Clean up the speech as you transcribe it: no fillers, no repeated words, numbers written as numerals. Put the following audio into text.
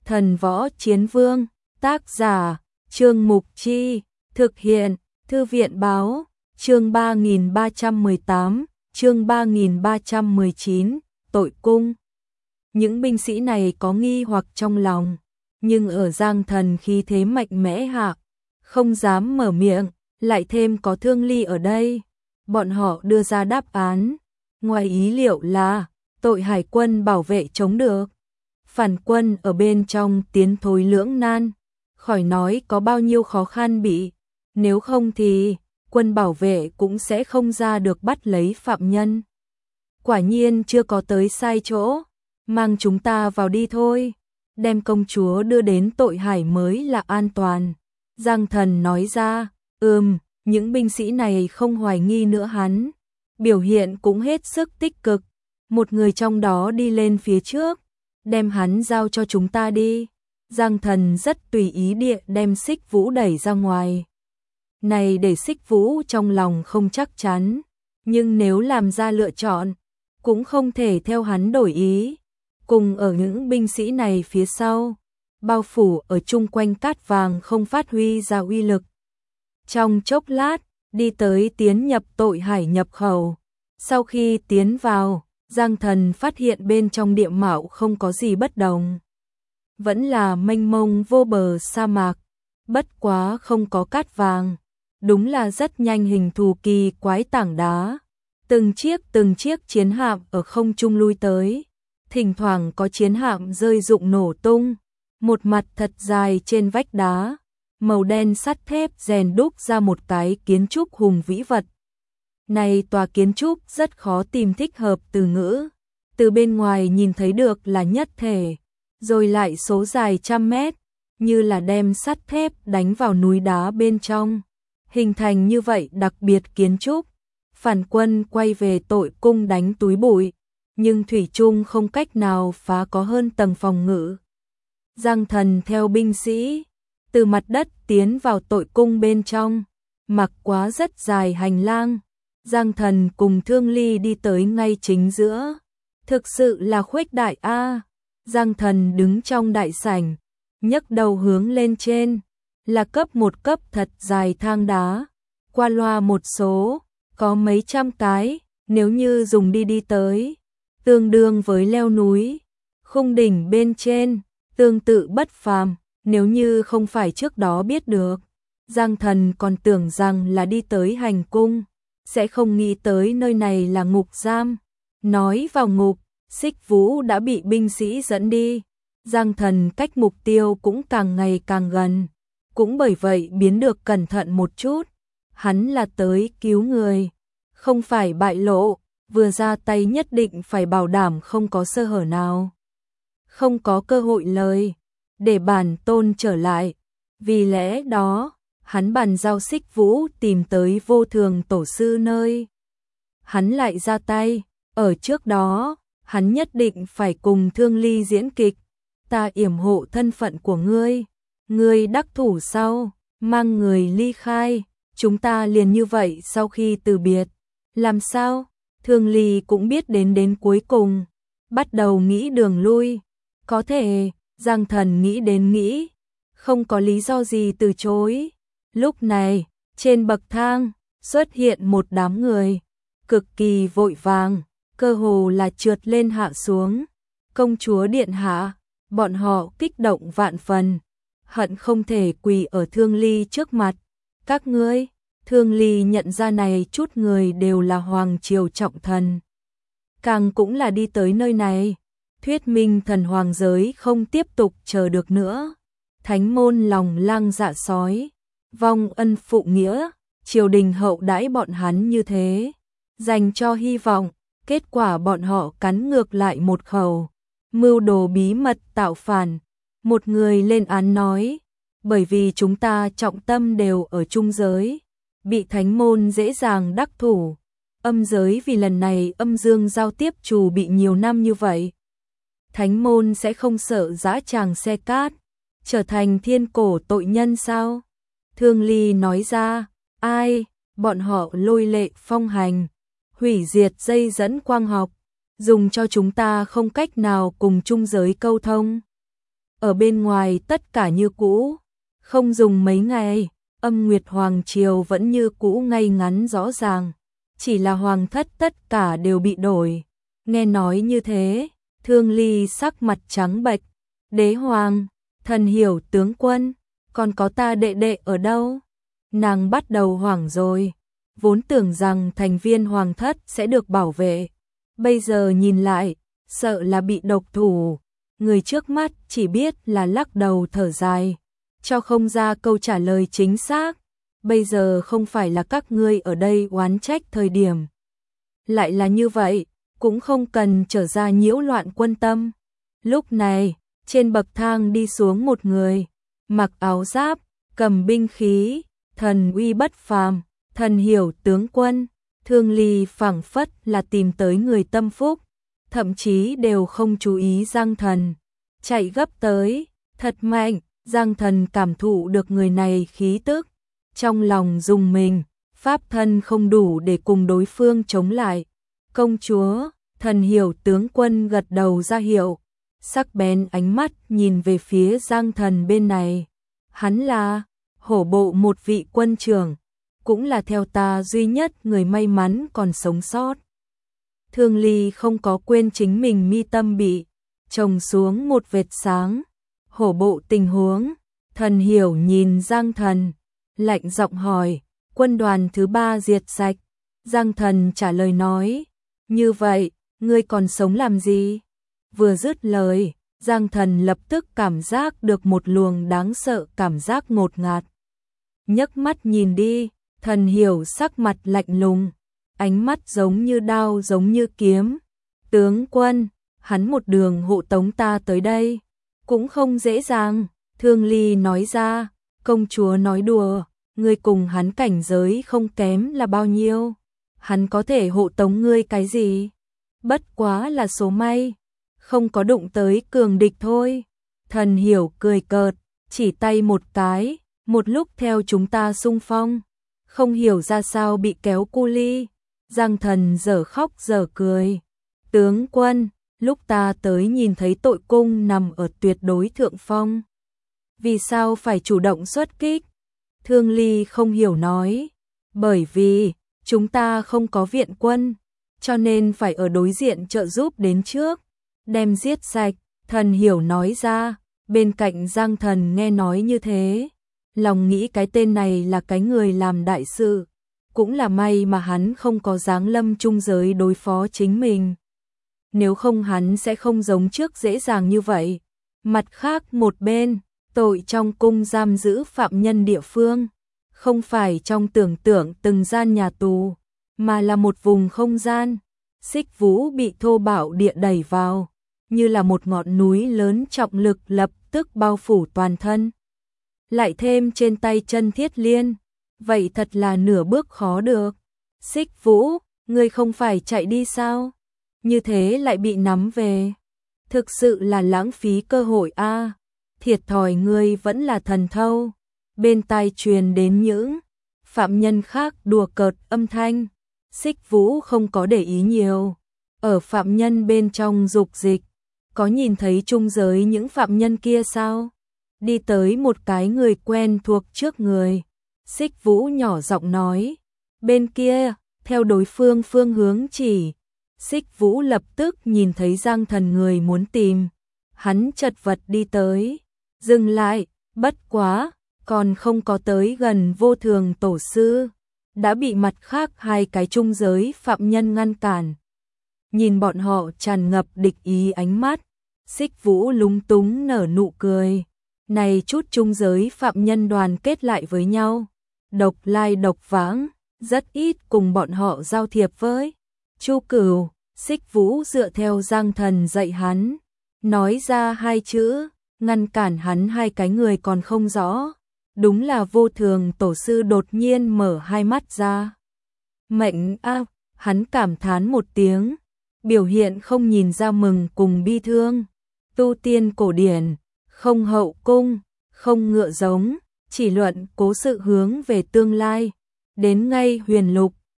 Thần Võ Chiến Vương, tác giả, Trương Mục Chi, thực hiện, Thư viện Báo, chương 3318, chương 3319, tội cung. Những binh sĩ này có nghi hoặc trong lòng, nhưng ở Giang Thần khí thế mạnh mẽ hạ, không dám mở miệng, lại thêm có Thương Ly ở đây. Bọn họ đưa ra đáp án, ngoài ý liệu là tội hải quân bảo vệ chống được. Phản quân ở bên trong tiến thối lưỡng nan, khỏi nói có bao nhiêu khó khăn bị, nếu không thì quân bảo vệ cũng sẽ không ra được bắt lấy phạm nhân. Quả nhiên chưa có tới sai chỗ, mang chúng ta vào đi thôi, đem công chúa đưa đến tội hải mới là an toàn. Giang Thần nói ra, những binh sĩ này không hoài nghi nữa hắn, biểu hiện cũng hết sức tích cực. Một người trong đó đi lên phía trước, đem hắn giao cho chúng ta đi. Giang Thần rất tùy ý địa đem Xích Vũ đẩy ra ngoài. Này để Xích Vũ trong lòng không chắc chắn, nhưng nếu làm ra lựa chọn, cũng không thể theo hắn đổi ý. Cùng ở những binh sĩ này phía sau, bao phủ ở chung quanh cát vàng không phát huy ra uy lực. Trong chốc lát, đi tới tiến nhập tội hải nhập khẩu. Sau khi tiến vào, Giang Thần phát hiện bên trong địa mạo không có gì bất đồng. Vẫn là mênh mông vô bờ sa mạc, bất quá không có cát vàng. Đúng là rất nhanh hình thù kỳ quái tảng đá. Từng chiếc chiến hạm ở không trung lui tới. Thỉnh thoảng có chiến hạm rơi rụng nổ tung. Một mặt thật dài trên vách đá, màu đen sắt thép rèn đúc ra một cái kiến trúc hùng vĩ vật. Này tòa kiến trúc rất khó tìm thích hợp từ ngữ. Từ bên ngoài nhìn thấy được là nhất thể, rồi lại số dài trăm mét, như là đem sắt thép đánh vào núi đá bên trong. Hình thành như vậy đặc biệt kiến trúc, phản quân quay về tội cung đánh túi bụi, nhưng thủy chung không cách nào phá có hơn tầng phòng ngự. Giang Thần theo binh sĩ, từ mặt đất tiến vào tội cung bên trong, mặc quá rất dài hành lang. Giang Thần cùng Thương Ly đi tới ngay chính giữa. Thực sự là khuếch đại a. Giang Thần đứng trong đại sảnh, nhấc đầu hướng lên trên, là cấp một cấp thật dài thang đá, qua loa một số, có mấy trăm cái, nếu như dùng đi tới, tương đương với leo núi. Khung đỉnh bên trên, tương tự bất phàm, nếu như không phải trước đó biết được, Giang Thần còn tưởng rằng là đi tới hành cung, sẽ không nghĩ tới nơi này là ngục giam. Nói vào ngục, Xích Vũ đã bị binh sĩ dẫn đi. Giang Thần cách mục tiêu cũng càng ngày càng gần, cũng bởi vậy biến được cẩn thận một chút. Hắn là tới cứu người, không phải bại lộ, vừa ra tay nhất định phải bảo đảm không có sơ hở nào. Không có cơ hội lời, để bản tôn trở lại. Vì lẽ đó, hắn bàn giao Xích Vũ tìm tới Vô Thường tổ sư nơi. Hắn lại ra tay, ở trước đó, hắn nhất định phải cùng Thương Ly diễn kịch. Ta yểm hộ thân phận của ngươi đắc thủ sau, mang người ly khai, chúng ta liền như vậy sau khi từ biệt. Làm sao? Thương Ly cũng biết đến cuối cùng, bắt đầu nghĩ đường lui. Có thể, Giang Thần nghĩ đến nghĩ, không có lý do gì từ chối. Lúc này, trên bậc thang, xuất hiện một đám người, cực kỳ vội vàng, cơ hồ là trượt lên hạ xuống. Công chúa điện hạ, bọn họ kích động vạn phần, hận không thể quỳ ở Thương Ly trước mặt. Các ngươi, Thương Ly nhận ra này chút người đều là hoàng triều trọng thần. Càng cũng là đi tới nơi này, thuyết minh thần hoàng giới không tiếp tục chờ được nữa. Thánh môn lòng lang dạ sói, vong ân phụ nghĩa, triều đình hậu đãi bọn hắn như thế, dành cho hy vọng, kết quả bọn họ cắn ngược lại một khẩu, mưu đồ bí mật tạo phản. Một người lên án nói, bởi vì chúng ta trọng tâm đều ở trung giới, bị thánh môn dễ dàng đắc thủ, âm giới vì lần này âm dương giao tiếp trù bị nhiều năm như vậy. Thánh môn sẽ không sợ dã tràng xe cát, trở thành thiên cổ tội nhân sao? Thương Ly nói ra, ai, bọn họ lôi lệ phong hành, hủy diệt dây dẫn quang học, dùng cho chúng ta không cách nào cùng trung giới câu thông. ở bên ngoài tất cả như cũ. Không dùng mấy ngày, âm nguyệt hoàng triều vẫn như cũ ngay ngắn rõ ràng. Chỉ là hoàng thất tất cả đều bị đổi. Nghe nói như thế, Thương Ly sắc mặt trắng bệch. Đế hoàng, thần hiểu tướng quân, còn có ta đệ đệ ở đâu? Nàng bắt đầu hoảng rồi. Vốn tưởng rằng thành viên hoàng thất sẽ được bảo vệ. Bây giờ nhìn lại, sợ là bị độc thủ. Người trước mắt chỉ biết là lắc đầu thở dài, cho không ra câu trả lời chính xác. Bây giờ không phải là các ngươi ở đây oán trách thời điểm. Lại là như vậy, cũng không cần trở ra nhiễu loạn quân tâm. Lúc này, trên bậc thang đi xuống một người, mặc áo giáp, cầm binh khí, thần uy bất phàm, thần hiểu tướng quân. Thương Ly phảng phất là tìm tới người tâm phúc, thậm chí đều không chú ý Giang Thần. Chạy gấp tới, thật mạnh, Giang Thần cảm thụ được người này khí tức. Trong lòng rùng mình, pháp thân không đủ để cùng đối phương chống lại. Công chúa, thần hiểu tướng quân gật đầu ra hiệu, sắc bén ánh mắt nhìn về phía Giang Thần bên này. Hắn là hổ bộ một vị quân trưởng, cũng là theo ta duy nhất người may mắn còn sống sót. Thương Ly không có quên chính mình mi tâm bị trồng xuống một vệt sáng. Hổ bộ tình huống, thần hiểu nhìn Giang Thần, lạnh giọng hỏi, quân đoàn thứ 3 diệt sạch. Giang Thần trả lời nói, như vậy, ngươi còn sống làm gì? Vừa dứt lời, Giang Thần lập tức cảm giác được một luồng đáng sợ cảm giác ngột ngạt. Nhấc mắt nhìn đi, thần hiểu sắc mặt lạnh lùng, ánh mắt giống như đao giống như kiếm. Tướng quân, hắn một đường hộ tống ta tới đây, cũng không dễ dàng. Thương Ly nói ra, công chúa nói đùa, ngươi cùng hắn cảnh giới không kém là bao nhiêu. Hắn có thể hộ tống ngươi cái gì? Bất quá là số may, không có đụng tới cường địch thôi. Thần hiểu cười cợt, chỉ tay một cái, một lúc theo chúng ta xung phong, không hiểu ra sao bị kéo cu ly. Giang Thần dở khóc dở cười. Tướng quân, lúc ta tới nhìn thấy tội cung nằm ở tuyệt đối thượng phong. Vì sao phải chủ động xuất kích? Thương Ly không hiểu nói. Bởi vì, chúng ta không có viện quân, cho nên phải ở đối diện trợ giúp đến trước, đem giết sạch. Thần hiểu nói ra, bên cạnh Giang Thần nghe nói như thế, lòng nghĩ cái tên này là cái người làm đại sự. Cũng là may mà hắn không có giáng lâm trung giới đối phó chính mình. Nếu không hắn sẽ không giống trước dễ dàng như vậy. Mặt khác một bên, tội trong cung giam giữ phạm nhân địa phương, không phải trong tưởng tượng từng gian nhà tù, mà là một vùng không gian. Xích Vũ bị thô bạo địa đẩy vào, như là một ngọn núi lớn trọng lực lập tức bao phủ toàn thân. Lại thêm trên tay chân Thiết Liên, vậy thật là nửa bước khó được. Xích Vũ, ngươi không phải chạy đi sao? Như thế lại bị nắm về. Thực sự là lãng phí cơ hội a. Thiệt thòi ngươi vẫn là thần thâu. Bên tai truyền đến những phạm nhân khác đùa cợt âm thanh. Xích Vũ không có để ý nhiều. Ở phạm nhân bên trong dục dịch, có nhìn thấy trung giới những phạm nhân kia sao? Đi tới một cái người quen thuộc trước người. Xích Vũ nhỏ giọng nói, bên kia, theo đối phương phương hướng chỉ. Xích Vũ lập tức nhìn thấy Giang Thần người muốn tìm. Hắn chật vật đi tới, dừng lại, bất quá, còn không có tới gần Vô Thường tổ sư, đã bị mặt khác hai cái trung giới phạm nhân ngăn cản. Nhìn bọn họ tràn ngập địch ý ánh mắt, Xích Vũ lúng túng nở nụ cười. Này chút trung giới phạm nhân đoàn kết lại với nhau, độc lai độc vãng, rất ít cùng bọn họ giao thiệp với. Chu Cửu, Xích Vũ dựa theo Giang Thần dạy hắn, nói ra hai chữ, ngăn cản hắn hai cái người còn không rõ. Đúng là Vô Thường tổ sư đột nhiên mở hai mắt ra. Mệnh a, hắn cảm thán một tiếng, biểu hiện không nhìn ra mừng cùng bi thương. Tu tiên cổ điển, không hậu cung, không ngựa giống, chỉ luận cố sự hướng về tương lai. Đến ngay huyền lục,